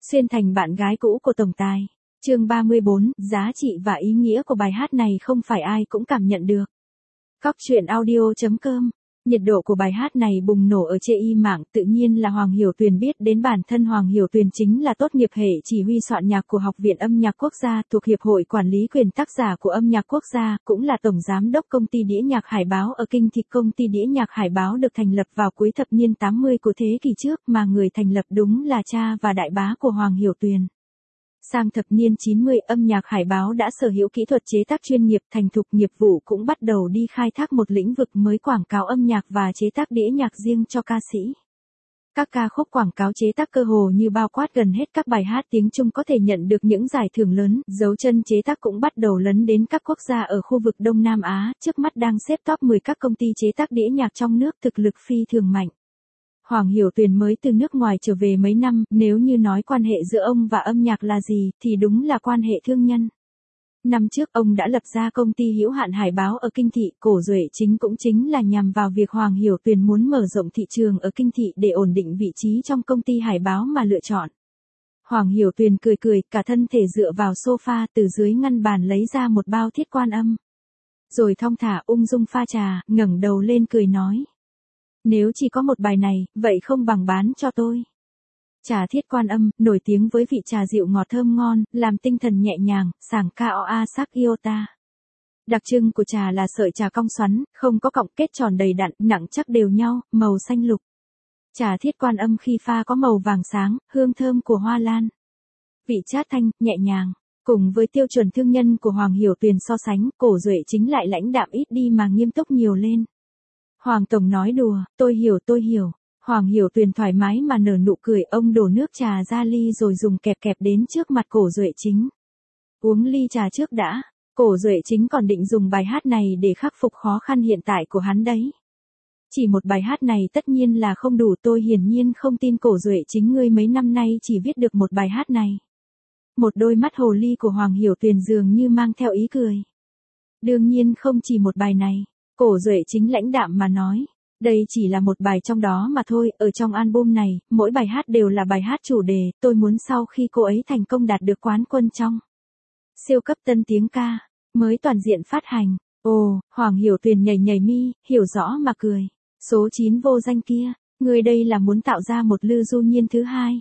Xuyên thành bạn gái cũ của tổng tài. Chương 34, giá trị và ý nghĩa của bài hát này không phải ai cũng cảm nhận được. Cóc truyện audio.com. Nhiệt độ của bài hát này bùng nổ ở chê y mạng, tự nhiên là Hoàng Hiểu Tuyền biết đến. Bản thân Hoàng Hiểu Tuyền chính là tốt nghiệp hệ chỉ huy soạn nhạc của Học viện Âm nhạc Quốc gia, thuộc Hiệp hội Quản lý quyền tác giả của Âm nhạc Quốc gia, cũng là tổng giám đốc công ty đĩa nhạc Hải Báo ở Kinh Thị. Công ty đĩa nhạc Hải Báo được thành lập vào cuối thập niên 80 của thế kỷ trước, mà người thành lập đúng là cha và đại bá của Hoàng Hiểu Tuyền. Sang thập niên 90, Âm nhạc Hải Báo đã sở hữu kỹ thuật chế tác chuyên nghiệp, thành thục, nghiệp vụ cũng bắt đầu đi khai thác một lĩnh vực mới, quảng cáo âm nhạc và chế tác đĩa nhạc riêng cho ca sĩ. Các ca khúc quảng cáo chế tác cơ hồ như bao quát gần hết các bài hát tiếng Trung có thể nhận được những giải thưởng lớn. Dấu chân chế tác cũng bắt đầu lấn đến các quốc gia ở khu vực Đông Nam Á, trước mắt đang xếp top 10 các công ty chế tác đĩa nhạc trong nước, thực lực phi thường mạnh. Hoàng Hiểu Tuyền mới từ nước ngoài trở về mấy năm, nếu như nói quan hệ giữa ông và âm nhạc là gì, thì đúng là quan hệ thương nhân. Năm trước ông đã lập ra công ty hữu hạn Hải Báo ở Kinh Thị, cổ duệ chính cũng chính là nhằm vào việc Hoàng Hiểu Tuyền muốn mở rộng thị trường ở Kinh Thị để ổn định vị trí trong công ty Hải Báo mà lựa chọn. Hoàng Hiểu Tuyền cười cười, cả thân thể dựa vào sofa, từ dưới ngăn bàn lấy ra một bao Thiết Quan Âm. Rồi thong thả ung dung pha trà, ngẩng đầu lên cười nói. Nếu chỉ có một bài này, vậy không bằng bán cho tôi. Trà Thiết Quan Âm, nổi tiếng với vị trà dịu ngọt thơm ngon, làm tinh thần nhẹ nhàng, sảng koa sắc iota. Đặc trưng của trà là sợi trà cong xoắn, không có cọng, kết tròn đầy đặn, nặng chắc đều nhau, màu xanh lục. Trà Thiết Quan Âm khi pha có màu vàng sáng, hương thơm của hoa lan. Vị chát thanh, nhẹ nhàng. Cùng với tiêu chuẩn thương nhân của Hoàng Hiểu Tuyền so sánh, cổ duệ chính lại lãnh đạm ít đi mà nghiêm túc nhiều lên. Hoàng tổng nói đùa, tôi hiểu. Hoàng Hiểu Tuyền thoải mái mà nở nụ cười, ông đổ nước trà ra ly rồi dùng kẹp đến trước mặt cổ duệ chính. Uống ly trà trước đã, cổ duệ chính còn định dùng bài hát này để khắc phục khó khăn hiện tại của hắn đấy. Chỉ một bài hát này tất nhiên là không đủ, tôi hiển nhiên không tin cổ duệ chính ngươi mấy năm nay chỉ viết được một bài hát này. Một đôi mắt hồ ly của Hoàng Hiểu Tuyền dường như mang theo ý cười. Đương nhiên không chỉ một bài này. Cổ duệ chính lãnh đạm mà nói, đây chỉ là một bài trong đó mà thôi, ở trong album này, mỗi bài hát đều là bài hát chủ đề, tôi muốn sau khi cô ấy thành công đạt được quán quân trong siêu cấp tân tiếng ca, mới toàn diện phát hành. Ồ, Hoàng Hiểu Tuyền nhảy mi, hiểu rõ mà cười. Số 9 vô danh kia, người đây là muốn tạo ra một Lư Du Nhiên thứ hai.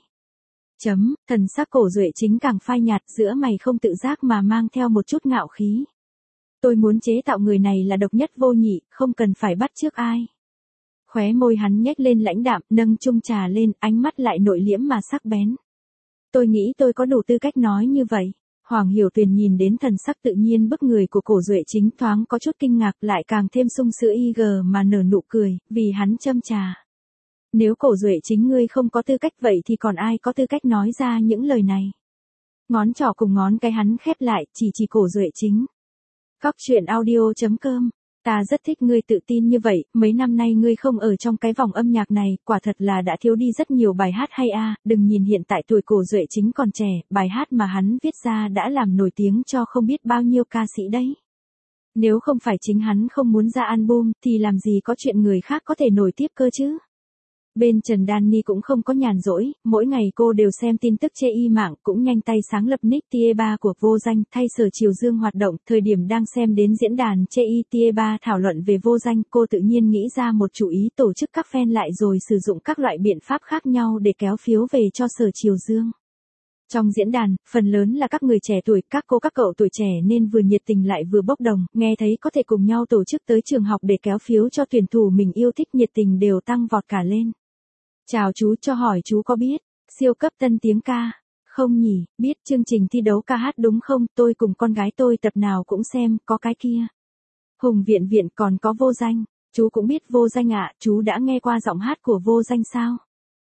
Thần sắc cổ duệ chính càng phai nhạt, giữa mày không tự giác mà mang theo một chút ngạo khí. Tôi muốn chế tạo người này là độc nhất vô nhị, không cần phải bắt chước ai. Khóe môi hắn nhếch lên lãnh đạm, nâng chung trà lên, ánh mắt lại nội liễm mà sắc bén. Tôi nghĩ tôi có đủ tư cách nói như vậy. Hoàng Hiểu Tuyền nhìn đến thần sắc tự nhiên bức người của cổ duệ chính, thoáng có chút kinh ngạc, lại càng thêm sung sữa mà nở nụ cười, vì hắn châm trà. Nếu cổ duệ chính ngươi không có tư cách vậy thì còn ai có tư cách nói ra những lời này. Ngón trỏ cùng ngón cái hắn khép lại, chỉ cổ duệ chính. Cóc truyện audio.com. Ta rất thích ngươi tự tin như vậy, mấy năm nay ngươi không ở trong cái vòng âm nhạc này, quả thật là đã thiếu đi rất nhiều bài hát hay a. Đừng nhìn hiện tại tuổi cổ duệ chính còn trẻ, bài hát mà hắn viết ra đã làm nổi tiếng cho không biết bao nhiêu ca sĩ đấy. Nếu không phải chính hắn không muốn ra album, thì làm gì có chuyện người khác có thể nổi tiếp cơ chứ. Bên Trần Danny cũng không có nhàn rỗi, mỗi ngày cô đều xem tin tức chê y mạng, cũng nhanh tay sáng lập nick Tie3 của Vô Danh, thay Sở Triều Dương hoạt động. Thời điểm đang xem đến diễn đàn chê y Tie3 thảo luận về Vô Danh, cô tự nhiên nghĩ ra một chủ ý, tổ chức các fan lại rồi sử dụng các loại biện pháp khác nhau để kéo phiếu về cho Sở Triều Dương. Trong diễn đàn, phần lớn là các người trẻ tuổi, các cô các cậu tuổi trẻ nên vừa nhiệt tình lại vừa bốc đồng, nghe thấy có thể cùng nhau tổ chức tới trường học để kéo phiếu cho tuyển thủ mình yêu thích, nhiệt tình đều tăng vọt cả lên. Chào chú, cho hỏi chú có biết siêu cấp tân tiếng ca không nhỉ? Biết chương trình thi đấu ca hát đúng không? Tôi cùng con gái tôi tập nào cũng xem, có cái kia Hùng Viện Viện, còn có Vô Danh. Chú cũng biết Vô Danh ạ. Chú đã nghe qua giọng hát của Vô Danh sao?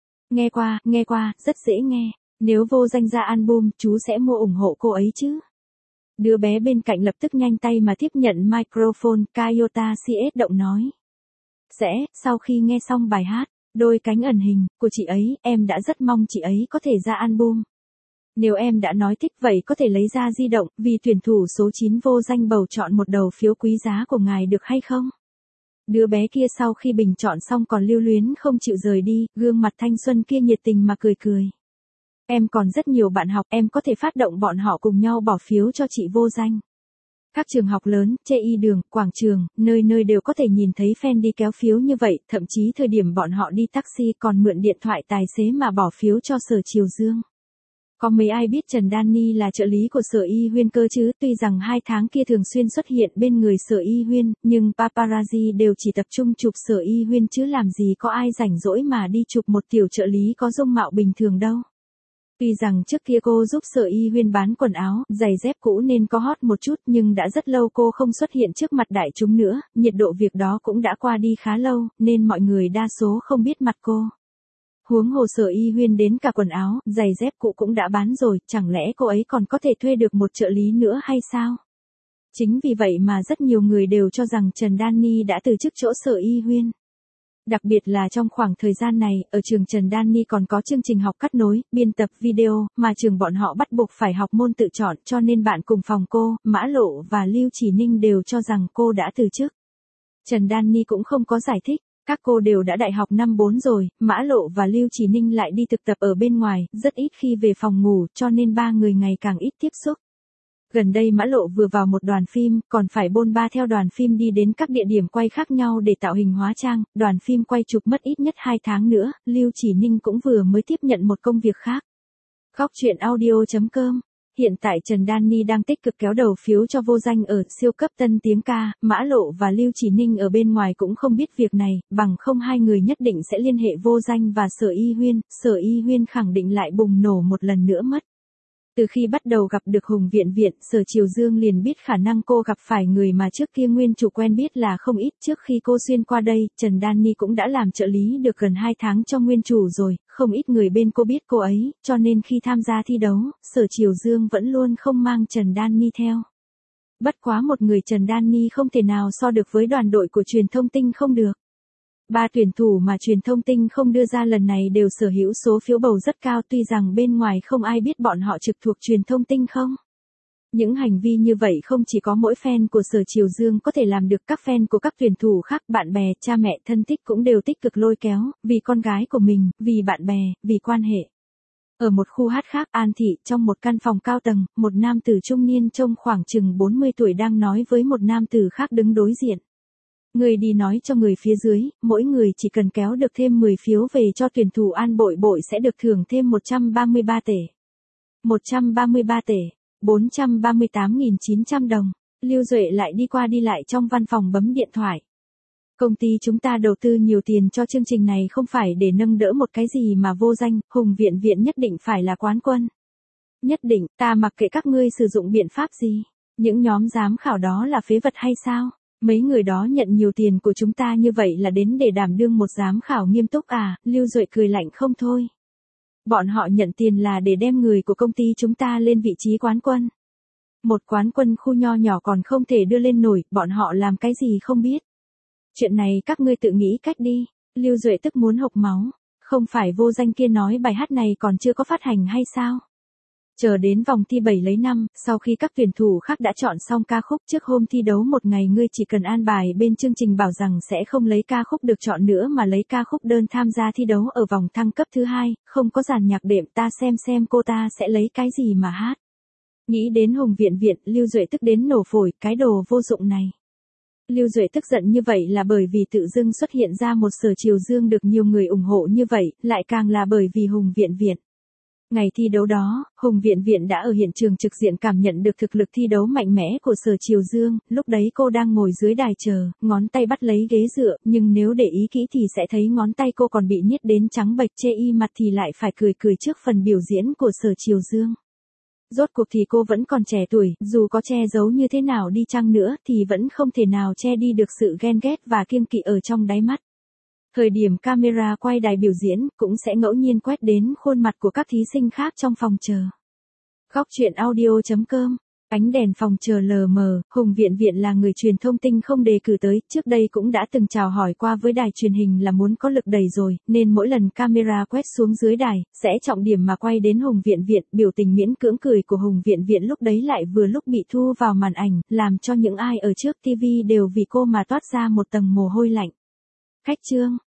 Nghe qua, rất dễ nghe. Nếu Vô Danh ra album, chú sẽ mua ủng hộ cô ấy chứ? Đứa bé bên cạnh lập tức nhanh tay mà tiếp nhận microphone, Kayota CS động nói. Sau khi nghe xong bài hát Đôi Cánh ẩn hình của chị ấy, em đã rất mong chị ấy có thể ra album. Nếu em đã nói thích vậy có thể lấy ra di động, vì tuyển thủ số 9 Vô Danh bầu chọn một đầu phiếu quý giá của ngài được hay không? Đứa bé kia sau khi bình chọn xong còn lưu luyến không chịu rời đi, gương mặt thanh xuân kia nhiệt tình mà cười. Em còn rất nhiều bạn học, em có thể phát động bọn họ cùng nhau bỏ phiếu cho chị Vô Danh. Các trường học lớn, chê y đường, quảng trường, nơi nơi đều có thể nhìn thấy fan đi kéo phiếu như vậy, thậm chí thời điểm bọn họ đi taxi còn mượn điện thoại tài xế mà bỏ phiếu cho Sở Triều Dương. Có mấy ai biết Trần Danny là trợ lý của Sở Y Huyên cơ chứ, tuy rằng 2 tháng kia thường xuyên xuất hiện bên người Sở Y Huyên, nhưng paparazzi đều chỉ tập trung chụp Sở Y Huyên chứ làm gì có ai rảnh rỗi mà đi chụp một tiểu trợ lý có dung mạo bình thường đâu. Tuy rằng trước kia cô giúp Sở Y Huyên bán quần áo, giày dép cũ nên có hot một chút nhưng đã rất lâu cô không xuất hiện trước mặt đại chúng nữa, nhiệt độ việc đó cũng đã qua đi khá lâu, nên mọi người đa số không biết mặt cô. Huống hồ Sở Y Huyên đến cả quần áo, giày dép cũ cũng đã bán rồi, chẳng lẽ cô ấy còn có thể thuê được một trợ lý nữa hay sao? Chính vì vậy mà rất nhiều người đều cho rằng Trần Danny đã từ chức chỗ Sở Y Huyên. Đặc biệt là trong khoảng thời gian này, ở trường Trần Danny còn có chương trình học cắt nối, biên tập video, mà trường bọn họ bắt buộc phải học môn tự chọn cho nên bạn cùng phòng cô, Mã Lộ và Lưu Chỉ Ninh đều cho rằng cô đã từ chức. Trần Danny cũng không có giải thích. Các cô đều đã đại học năm 4 rồi, Mã Lộ và Lưu Chỉ Ninh lại đi thực tập ở bên ngoài, rất ít khi về phòng ngủ, cho nên ba người ngày càng ít tiếp xúc. Gần đây Mã Lộ vừa vào một đoàn phim, còn phải bôn ba theo đoàn phim đi đến các địa điểm quay khác nhau để tạo hình hóa trang, đoàn phim quay chụp mất ít nhất 2 tháng nữa, Lưu Chỉ Ninh cũng vừa mới tiếp nhận một công việc khác. Góc truyện audio.com. Hiện tại Trần Danny đang tích cực kéo đầu phiếu cho Vô Danh ở siêu cấp tân tiếng ca, Mã Lộ và Lưu Chỉ Ninh ở bên ngoài cũng không biết việc này, bằng không hai người nhất định sẽ liên hệ Vô Danh và Sở Y Huyên khẳng định lại bùng nổ một lần nữa mất. Từ khi bắt đầu gặp được Hùng Viện, Sở Triều Dương liền biết khả năng cô gặp phải người mà trước kia nguyên chủ quen biết là không ít. Trước khi cô xuyên qua đây, Trần Danny cũng đã làm trợ lý được gần 2 tháng cho nguyên chủ rồi, không ít người bên cô biết cô ấy, cho nên khi tham gia thi đấu, Sở Triều Dương vẫn luôn không mang Trần Danny theo. Bất quá một người Trần Danny không thể nào so được với đoàn đội của Truyền thông Tinh không được. 3 tuyển thủ mà Truyền thông Tinh không đưa ra lần này đều sở hữu số phiếu bầu rất cao, tuy rằng bên ngoài không ai biết bọn họ trực thuộc Truyền thông Tinh không. Những hành vi như vậy không chỉ có mỗi fan của Sở Triều Dương có thể làm được, các fan của các tuyển thủ khác, bạn bè, cha mẹ, thân thích cũng đều tích cực lôi kéo, vì con gái của mình, vì bạn bè, vì quan hệ. Ở một khu hát khác, An Thị, trong một căn phòng cao tầng, một nam tử trung niên trông khoảng chừng 40 tuổi đang nói với một nam tử khác đứng đối diện. Người đi nói cho người phía dưới, mỗi người chỉ cần kéo được thêm 10 phiếu về cho tuyển thủ An Bội sẽ được thưởng thêm 133 tể. 133 tể, 438.900 đồng. Lưu Duệ lại đi qua đi lại trong văn phòng bấm điện thoại. Công ty chúng ta đầu tư nhiều tiền cho chương trình này không phải để nâng đỡ một cái gì mà Vô Danh, Hùng Viện nhất định phải là quán quân. Nhất định, ta mặc kệ các ngươi sử dụng biện pháp gì. Những nhóm giám khảo đó là phế vật hay sao? Mấy người đó nhận nhiều tiền của chúng ta như vậy là đến để đảm đương một giám khảo nghiêm túc à? Lưu Duệ cười lạnh không thôi. Bọn họ nhận tiền là để đem người của công ty chúng ta lên vị trí quán quân. Một quán quân khu nho nhỏ còn không thể đưa lên nổi, bọn họ làm cái gì không biết. Chuyện này các ngươi tự nghĩ cách đi. Lưu Duệ tức muốn hộc máu. Không phải Vô Danh kia nói bài hát này còn chưa có phát hành hay sao? Chờ đến vòng thi 7 lấy 5, sau khi các tuyển thủ khác đã chọn xong ca khúc, trước hôm thi đấu một ngày ngươi chỉ cần an bài bên chương trình bảo rằng sẽ không lấy ca khúc được chọn nữa mà lấy ca khúc đơn tham gia thi đấu ở vòng thăng cấp thứ 2, không có dàn nhạc đệm, ta xem cô ta sẽ lấy cái gì mà hát. Nghĩ đến Hùng Viện, Lưu Duệ tức đến nổ phổi, cái đồ vô dụng này. Lưu Duệ tức giận như vậy là bởi vì tự dưng xuất hiện ra một Sở Triều Dương được nhiều người ủng hộ như vậy, lại càng là bởi vì Hùng Viện. Ngày thi đấu đó, Hùng Viện đã ở hiện trường trực diện cảm nhận được thực lực thi đấu mạnh mẽ của Sở Triều Dương, lúc đấy cô đang ngồi dưới đài chờ, ngón tay bắt lấy ghế dựa, nhưng nếu để ý kỹ thì sẽ thấy ngón tay cô còn bị niết đến trắng bệch, chê y mặt thì lại phải cười trước phần biểu diễn của Sở Triều Dương. Rốt cuộc thì cô vẫn còn trẻ tuổi, dù có che giấu như thế nào đi chăng nữa thì vẫn không thể nào che đi được sự ghen ghét và kiêng kỵ ở trong đáy mắt. Thời điểm camera quay đài biểu diễn, cũng sẽ ngẫu nhiên quét đến khuôn mặt của các thí sinh khác trong phòng chờ. Góc truyện audio.com. Ánh đèn phòng chờ lờ mờ, Hùng Viện là người Truyền thông Tinh không đề cử tới, trước đây cũng đã từng chào hỏi qua với đài truyền hình là muốn có lực đẩy rồi, nên mỗi lần camera quét xuống dưới đài, sẽ trọng điểm mà quay đến Hùng Viện, biểu tình miễn cưỡng cười của Hùng Viện lúc đấy lại vừa lúc bị thu vào màn ảnh, làm cho những ai ở trước TV đều vì cô mà toát ra một tầng mồ hôi lạnh. Khách trương,